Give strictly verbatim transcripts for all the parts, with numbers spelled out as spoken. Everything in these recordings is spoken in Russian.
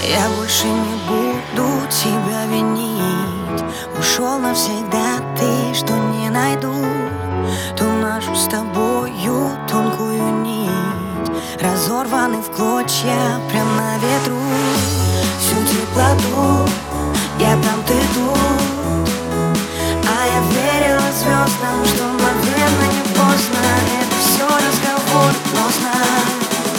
Я больше не буду тебя винить. Ушел навсегда ты, что не найду ту нашу с тобою тонкую нить, разорванный в клочья прям на ветру. Всю теплоту я там, ты тут, а я верила звездам, что наверное не поздно. Это все разговор, но знай,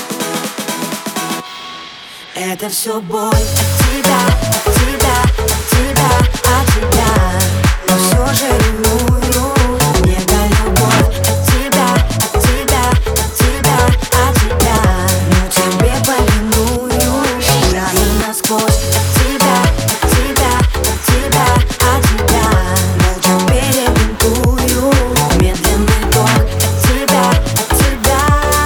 это все боль от тебя, от тебя, от тебя, от тебя. Но все же ревную, мне дай любовь от тебя, от тебя, от тебя, от тебя. Но тебе повиную, раны насквозь от тебя, от тебя, от тебя, от тебя. Молча перебинтую, медленный ток от тебя, от тебя.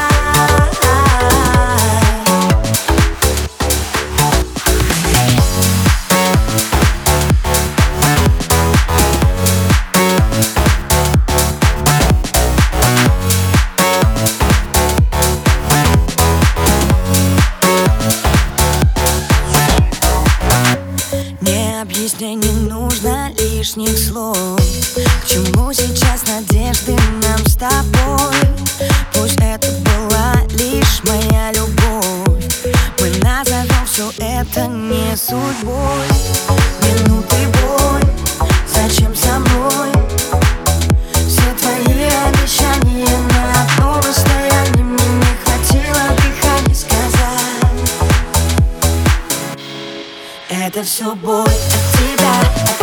Объяснять не нужно лишних слов. К чему сейчас надежды нам с тобой? Пусть это была лишь моя любовь, мы назовем все это не судьбой. Минуты боль, зачем со мной? Все твои обещания на одном расстоянии, мне не хватило дыхания сказать. Это все боль от тебя.